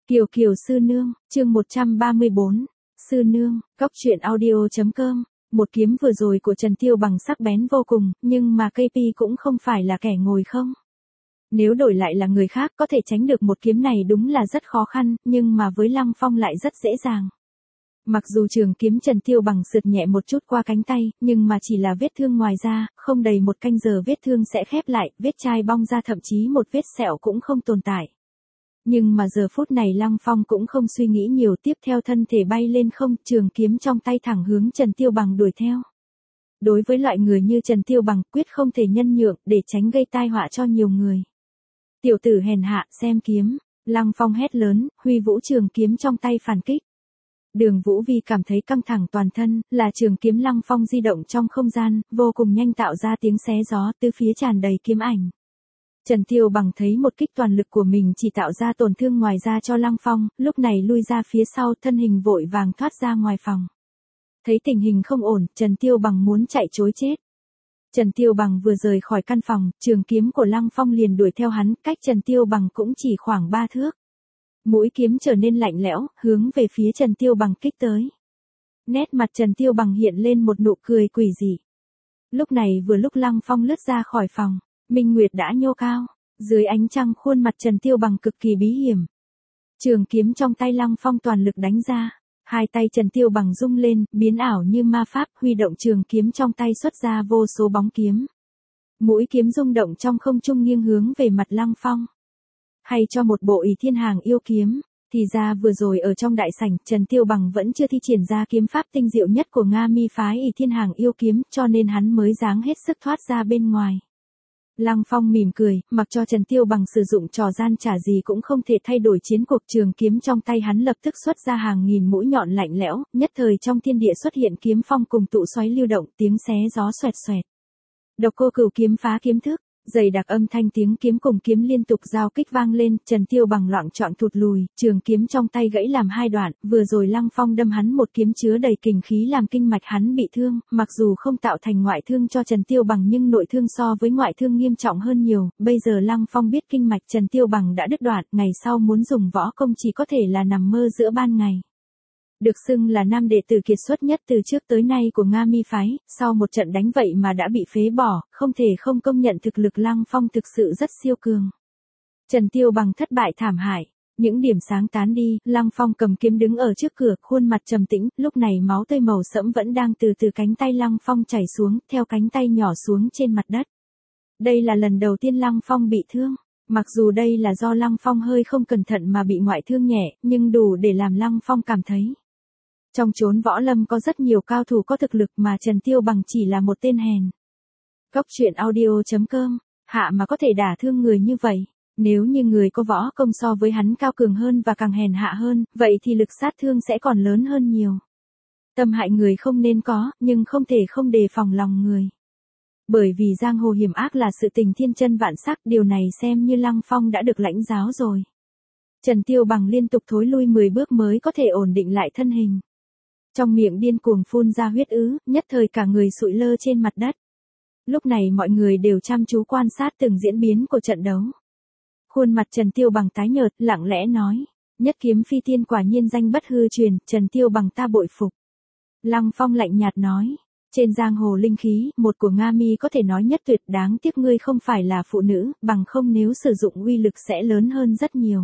Kiều Kiều sư nương, chương 134, sư nương, góc truyện audio.com. Một kiếm vừa rồi của Trần Tiêu Bằng sắc bén vô cùng, nhưng mà KP cũng không phải là kẻ ngồi không. Nếu đổi lại là người khác có thể tránh được một kiếm này đúng là rất khó khăn, nhưng mà với Lăng Phong lại rất dễ dàng. Mặc dù trường kiếm Trần Tiêu Bằng sượt nhẹ một chút qua cánh tay, nhưng mà chỉ là vết thương ngoài da, không đầy một canh giờ vết thương sẽ khép lại, vết chai bong ra thậm chí một vết sẹo cũng không tồn tại. Nhưng mà giờ phút này Lăng Phong cũng không suy nghĩ nhiều, tiếp theo thân thể bay lên không, trường kiếm trong tay thẳng hướng Trần Tiêu Bằng đuổi theo. Đối với loại người như Trần Tiêu Bằng, quyết không thể nhân nhượng, để tránh gây tai họa cho nhiều người. Tiểu tử hèn hạ, xem kiếm, Lăng Phong hét lớn, huy vũ trường kiếm trong tay phản kích. Đường Vũ Vi cảm thấy căng thẳng toàn thân, là trường kiếm Lăng Phong di động trong không gian, vô cùng nhanh tạo ra tiếng xé gió, tứ phía tràn đầy kiếm ảnh. Trần Tiêu Bằng thấy một kích toàn lực của mình chỉ tạo ra tổn thương ngoài da cho Lăng Phong, lúc này lui ra phía sau, thân hình vội vàng thoát ra ngoài phòng. Thấy tình hình không ổn, Trần Tiêu Bằng muốn chạy trối chết. Trần Tiêu Bằng vừa rời khỏi căn phòng, trường kiếm của Lăng Phong liền đuổi theo hắn, cách Trần Tiêu Bằng cũng chỉ khoảng 3 thước. Mũi kiếm trở nên lạnh lẽo, hướng về phía Trần Tiêu Bằng kích tới. Nét mặt Trần Tiêu Bằng hiện lên một nụ cười quỷ dị. Lúc này vừa lúc Lăng Phong lướt ra khỏi phòng, minh nguyệt đã nhô cao, dưới ánh trăng khuôn mặt Trần Tiêu Bằng cực kỳ bí hiểm. Trường kiếm trong tay Lăng Phong toàn lực đánh ra, hai tay Trần Tiêu Bằng rung lên, biến ảo như ma pháp, huy động trường kiếm trong tay xuất ra vô số bóng kiếm. Mũi kiếm rung động trong không trung nghiêng hướng về mặt Lăng Phong. Hay cho một bộ Ỷ Thiên Hàng yêu kiếm, thì ra vừa rồi ở trong đại sảnh, Trần Tiêu Bằng vẫn chưa thi triển ra kiếm pháp tinh diệu nhất của Nga Mi phái Ỷ Thiên Hàng yêu kiếm, cho nên hắn mới dáng hết sức thoát ra bên ngoài. Lăng Phong mỉm cười, mặc cho Trần Tiêu Bằng sử dụng trò gian trả gì cũng không thể thay đổi chiến cuộc, trường kiếm trong tay hắn lập tức xuất ra hàng nghìn mũi nhọn lạnh lẽo, nhất thời trong thiên địa xuất hiện kiếm phong cùng tụ xoáy lưu động, tiếng xé gió xoẹt xoẹt. Độc Cô Cửu kiếm phá kiếm thức, dày đặc âm thanh tiếng kiếm cùng kiếm liên tục giao kích vang lên, Trần Tiêu Bằng loạng choạng thụt lùi, trường kiếm trong tay gãy làm hai đoạn, vừa rồi Lăng Phong đâm hắn một kiếm chứa đầy kình khí làm kinh mạch hắn bị thương, mặc dù không tạo thành ngoại thương cho Trần Tiêu Bằng nhưng nội thương so với ngoại thương nghiêm trọng hơn nhiều, bây giờ Lăng Phong biết kinh mạch Trần Tiêu Bằng đã đứt đoạn, ngày sau muốn dùng võ công chỉ có thể là nằm mơ giữa ban ngày. Được xưng là nam đệ tử kiệt xuất nhất từ trước tới nay của Nga Mi phái, sau một trận đánh vậy mà đã bị phế bỏ, không thể không công nhận thực lực Lăng Phong thực sự rất siêu cường. Trần Tiêu Bằng thất bại thảm hại, những điểm sáng tán đi, Lăng Phong cầm kiếm đứng ở trước cửa, khuôn mặt trầm tĩnh, lúc này máu tươi màu sẫm vẫn đang từ từ cánh tay Lăng Phong chảy xuống, theo cánh tay nhỏ xuống trên mặt đất. Đây là lần đầu tiên Lăng Phong bị thương. Mặc dù đây là do Lăng Phong hơi không cẩn thận mà bị ngoại thương nhẹ, nhưng đủ để làm Lăng Phong cảm thấy. Trong chốn võ lâm có rất nhiều cao thủ có thực lực mà Trần Tiêu Bằng chỉ là một tên hèn. Góc truyện audio.com, hạ mà có thể đả thương người như vậy. Nếu như người có võ công so với hắn cao cường hơn và càng hèn hạ hơn, vậy thì lực sát thương sẽ còn lớn hơn nhiều. Tâm hại người không nên có, nhưng không thể không đề phòng lòng người. Bởi vì giang hồ hiểm ác là sự tình thiên chân vạn sắc, điều này xem như Lăng Phong đã được lãnh giáo rồi. Trần Tiêu Bằng liên tục thối lui 10 bước mới có thể ổn định lại thân hình. Trong miệng điên cuồng phun ra huyết ứ, nhất thời cả người sụi lơ trên mặt đất. Lúc này mọi người đều chăm chú quan sát từng diễn biến của trận đấu. Khuôn mặt Trần Tiêu Bằng tái nhợt, lặng lẽ nói, nhất kiếm phi tiên quả nhiên danh bất hư truyền, Trần Tiêu Bằng ta bội phục. Lăng Phong lạnh nhạt nói, trên giang hồ linh khí, một của Nga Mi có thể nói nhất tuyệt, đáng tiếc ngươi không phải là phụ nữ, bằng không nếu sử dụng uy lực sẽ lớn hơn rất nhiều.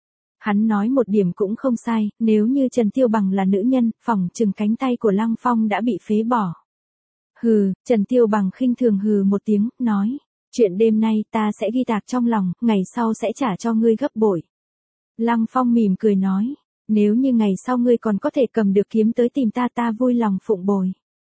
Hắn nói một điểm cũng không sai, nếu như Trần Tiêu Bằng là nữ nhân, phỏng chừng cánh tay của Lăng Phong đã bị phế bỏ. Hừ, Trần Tiêu Bằng khinh thường hừ một tiếng, nói, chuyện đêm nay ta sẽ ghi tạc trong lòng, ngày sau sẽ trả cho ngươi gấp bội. Lăng Phong mỉm cười nói, nếu như ngày sau ngươi còn có thể cầm được kiếm tới tìm ta vui lòng phụng bồi.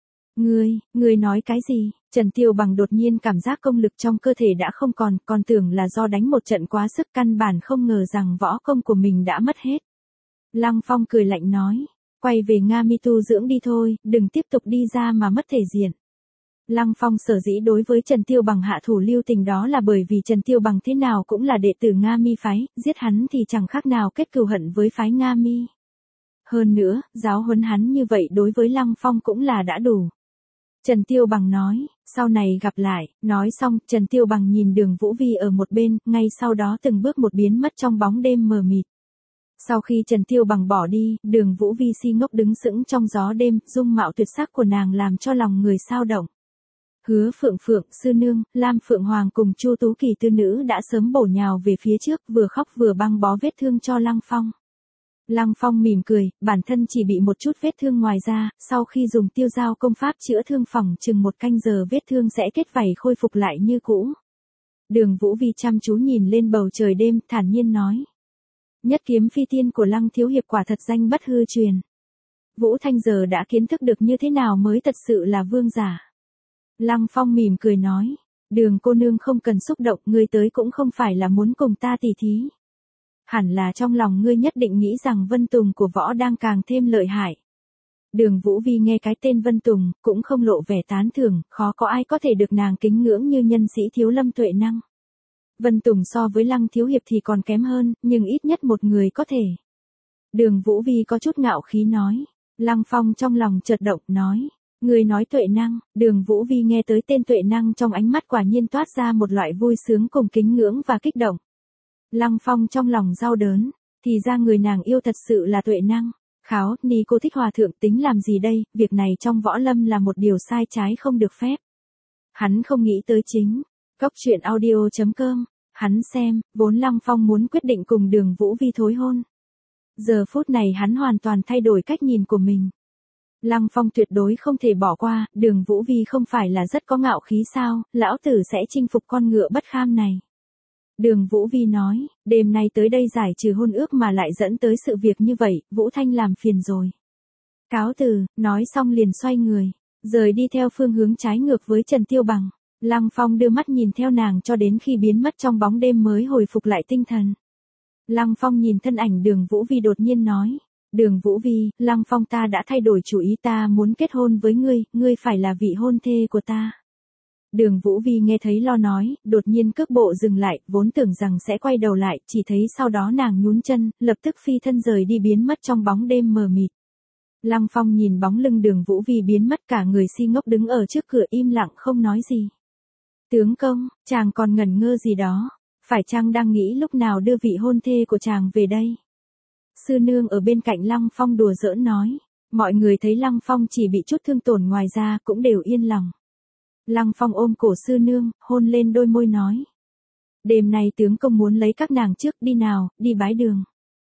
Ngươi nói cái gì? Trần Tiêu Bằng đột nhiên cảm giác công lực trong cơ thể đã không còn tưởng là do đánh một trận quá sức, căn bản không ngờ rằng võ công của mình đã mất hết. Lăng Phong cười lạnh nói, quay về Nga Mi tu dưỡng đi thôi, đừng tiếp tục đi ra mà mất thể diện. Lăng Phong sở dĩ đối với Trần Tiêu Bằng hạ thủ lưu tình đó là bởi vì Trần Tiêu Bằng thế nào cũng là đệ tử Nga Mi phái, giết hắn thì chẳng khác nào kết cừu hận với phái Nga Mi. Hơn nữa, giáo huấn hắn như vậy đối với Lăng Phong cũng là đã đủ. Trần Tiêu Bằng nói, sau này gặp lại, nói xong, Trần Tiêu Bằng nhìn Đường Vũ Vi ở một bên, ngay sau đó từng bước một biến mất trong bóng đêm mờ mịt. Sau khi Trần Tiêu Bằng bỏ đi, Đường Vũ Vi si ngốc đứng sững trong gió đêm, dung mạo tuyệt sắc của nàng làm cho lòng người sao động. Hứa Phượng Phượng, Sư Nương, Lam Phượng Hoàng cùng Chu Tú Kỳ tư nữ đã sớm bổ nhào về phía trước, vừa khóc vừa băng bó vết thương cho Lăng Phong. Lăng Phong mỉm cười, bản thân chỉ bị một chút vết thương ngoài ra, sau khi dùng tiêu dao công pháp chữa thương phòng chừng 1 canh giờ vết thương sẽ kết vảy khôi phục lại như cũ. Đường Vũ Vi chăm chú nhìn lên bầu trời đêm, thản nhiên nói. Nhất kiếm phi tiên của Lăng thiếu hiệp quả thật danh bất hư truyền. Vũ Thanh giờ đã kiến thức được như thế nào mới thật sự là vương giả. Lăng Phong mỉm cười nói, Đường cô nương không cần xúc động, ngươi tới cũng không phải là muốn cùng ta tỉ thí. Hẳn là trong lòng ngươi nhất định nghĩ rằng Vân Tùng của võ đang càng thêm lợi hại. Đường Vũ Vi nghe cái tên Vân Tùng, cũng không lộ vẻ tán thưởng, khó có ai có thể được nàng kính ngưỡng như nhân sĩ Thiếu Lâm Tuệ Năng. Vân Tùng so với Lăng thiếu hiệp thì còn kém hơn, nhưng ít nhất một người có thể. Đường Vũ Vi có chút ngạo khí nói. Lăng Phong trong lòng chợt động, nói. Người nói Tuệ Năng. Đường Vũ Vi nghe tới tên Tuệ Năng trong ánh mắt quả nhiên toát ra một loại vui sướng cùng kính ngưỡng và kích động. Lăng Phong trong lòng đau đớn, thì ra người nàng yêu thật sự là Tuệ Năng. Kháo, Ni cô thích hòa thượng tính làm gì đây, việc này trong võ lâm là một điều sai trái không được phép. Hắn không nghĩ tới chính. Góc truyện audio.com, hắn xem, vốn Lăng Phong muốn quyết định cùng Đường Vũ Vi thối hôn. Giờ phút này hắn hoàn toàn thay đổi cách nhìn của mình. Lăng Phong tuyệt đối không thể bỏ qua, Đường Vũ Vi không phải là rất có ngạo khí sao, lão tử sẽ chinh phục con ngựa bất kham này. Đường Vũ Vi nói, đêm nay tới đây giải trừ hôn ước mà lại dẫn tới sự việc như vậy, Vũ Thanh làm phiền rồi. Cáo từ, nói xong liền xoay người, rời đi theo phương hướng trái ngược với Trần Tiêu Bằng. Lăng Phong đưa mắt nhìn theo nàng cho đến khi biến mất trong bóng đêm mới hồi phục lại tinh thần. Lăng Phong nhìn thân ảnh Đường Vũ Vi đột nhiên nói. Đường Vũ Vi, Lăng Phong ta đã thay đổi chủ ý, ta muốn kết hôn với ngươi, ngươi phải là vị hôn thê của ta. Đường Vũ Vi nghe thấy lo nói, đột nhiên cước bộ dừng lại, vốn tưởng rằng sẽ quay đầu lại, chỉ thấy sau đó nàng nhún chân, lập tức phi thân rời đi biến mất trong bóng đêm mờ mịt. Lăng Phong nhìn bóng lưng Đường Vũ Vi biến mất, cả người si ngốc đứng ở trước cửa im lặng không nói gì. Tướng công, chàng còn ngẩn ngơ gì đó, phải chăng đang nghĩ lúc nào đưa vị hôn thê của chàng về đây? Sư nương ở bên cạnh Lăng Phong đùa giỡn nói, mọi người thấy Lăng Phong chỉ bị chút thương tổn ngoài ra cũng đều yên lòng. Lăng Phong ôm cổ sư nương, hôn lên đôi môi nói. Đêm nay tướng công muốn lấy các nàng trước, đi nào, đi bái đường.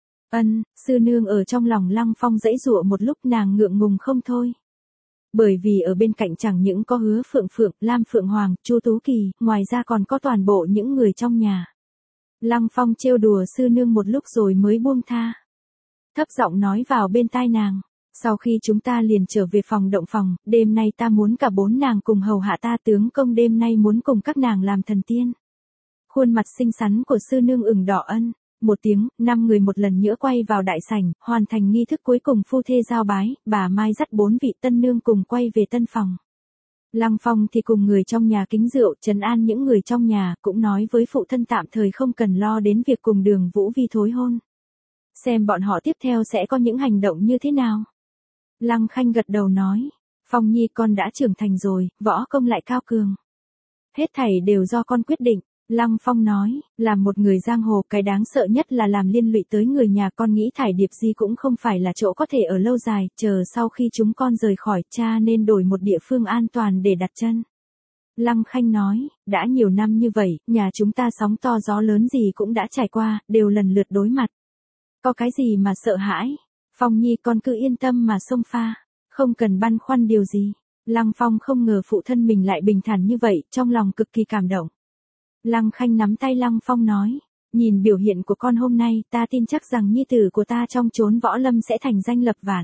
Ân, sư nương ở trong lòng Lăng Phong giãy giụa một lúc, nàng ngượng ngùng không thôi. Bởi vì ở bên cạnh chẳng những có Hứa Phượng Phượng, Lam Phượng Hoàng, Chu Tú Kỳ, ngoài ra còn có toàn bộ những người trong nhà. Lăng Phong trêu đùa sư nương một lúc rồi mới buông tha. Thấp giọng nói vào bên tai nàng. Sau khi chúng ta liền trở về phòng động phòng, đêm nay ta muốn cả 4 nàng cùng hầu hạ ta, tướng công đêm nay muốn cùng các nàng làm thần tiên. Khuôn mặt xinh xắn của sư nương ửng đỏ ân. Một tiếng, 5 người một lần nữa quay vào đại sảnh, hoàn thành nghi thức cuối cùng phu thê giao bái, bà Mai dắt 4 vị tân nương cùng quay về tân phòng. Lăng Phong thì cùng người trong nhà kính rượu, trấn an những người trong nhà, cũng nói với phụ thân tạm thời không cần lo đến việc cùng Đường Vũ Vi thối hôn. Xem bọn họ tiếp theo sẽ có những hành động như thế nào. Lăng Khanh gật đầu nói, Phong Nhi con đã trưởng thành rồi, võ công lại cao cường. Hết thảy đều do con quyết định. Lăng Phong nói, làm một người giang hồ cái đáng sợ nhất là làm liên lụy tới người nhà, con nghĩ Thải Điệp Di cũng không phải là chỗ có thể ở lâu dài, chờ sau khi chúng con rời khỏi cha nên đổi một địa phương an toàn để đặt chân. Lăng Khanh nói, đã nhiều năm như vậy, nhà chúng ta sóng to gió lớn gì cũng đã trải qua, đều lần lượt đối mặt. Có cái gì mà sợ hãi? Phong Nhi con cứ yên tâm mà xông pha, không cần băn khoăn điều gì. Lăng Phong không ngờ phụ thân mình lại bình thản như vậy, trong lòng cực kỳ cảm động. Lăng Khanh nắm tay Lăng Phong nói, nhìn biểu hiện của con hôm nay, ta tin chắc rằng nhi tử của ta trong chốn võ lâm sẽ thành danh lập vạn.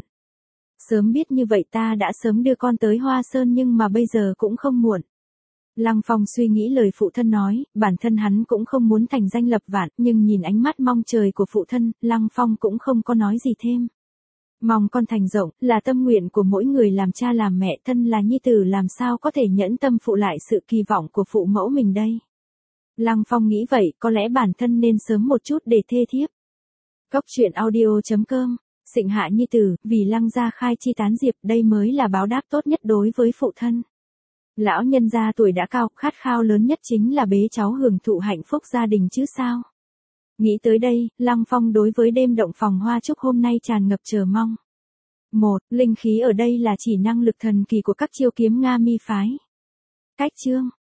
Sớm biết như vậy ta đã sớm đưa con tới Hoa Sơn, nhưng mà bây giờ cũng không muộn. Lăng Phong suy nghĩ lời phụ thân nói, bản thân hắn cũng không muốn thành danh lập vạn, nhưng nhìn ánh mắt mong trời của phụ thân, Lăng Phong cũng không có nói gì thêm. Mong con thành rộng, là tâm nguyện của mỗi người làm cha làm mẹ, thân là nhi tử làm sao có thể nhẫn tâm phụ lại sự kỳ vọng của phụ mẫu mình đây. Lăng Phong nghĩ vậy, có lẽ bản thân nên sớm một chút để thê thiếp. Góc truyện audio.com, Sịnh hạ nhi tử, vì Lăng gia khai chi tán diệp, đây mới là báo đáp tốt nhất đối với phụ thân. Lão nhân gia tuổi đã cao, khát khao lớn nhất chính là bế cháu hưởng thụ hạnh phúc gia đình chứ sao. Nghĩ tới đây, Lăng Phong đối với đêm động phòng hoa chúc hôm nay tràn ngập chờ mong. 1. Linh khí ở đây là chỉ năng lực thần kỳ của các chiêu kiếm Nga mi phái. Cách chương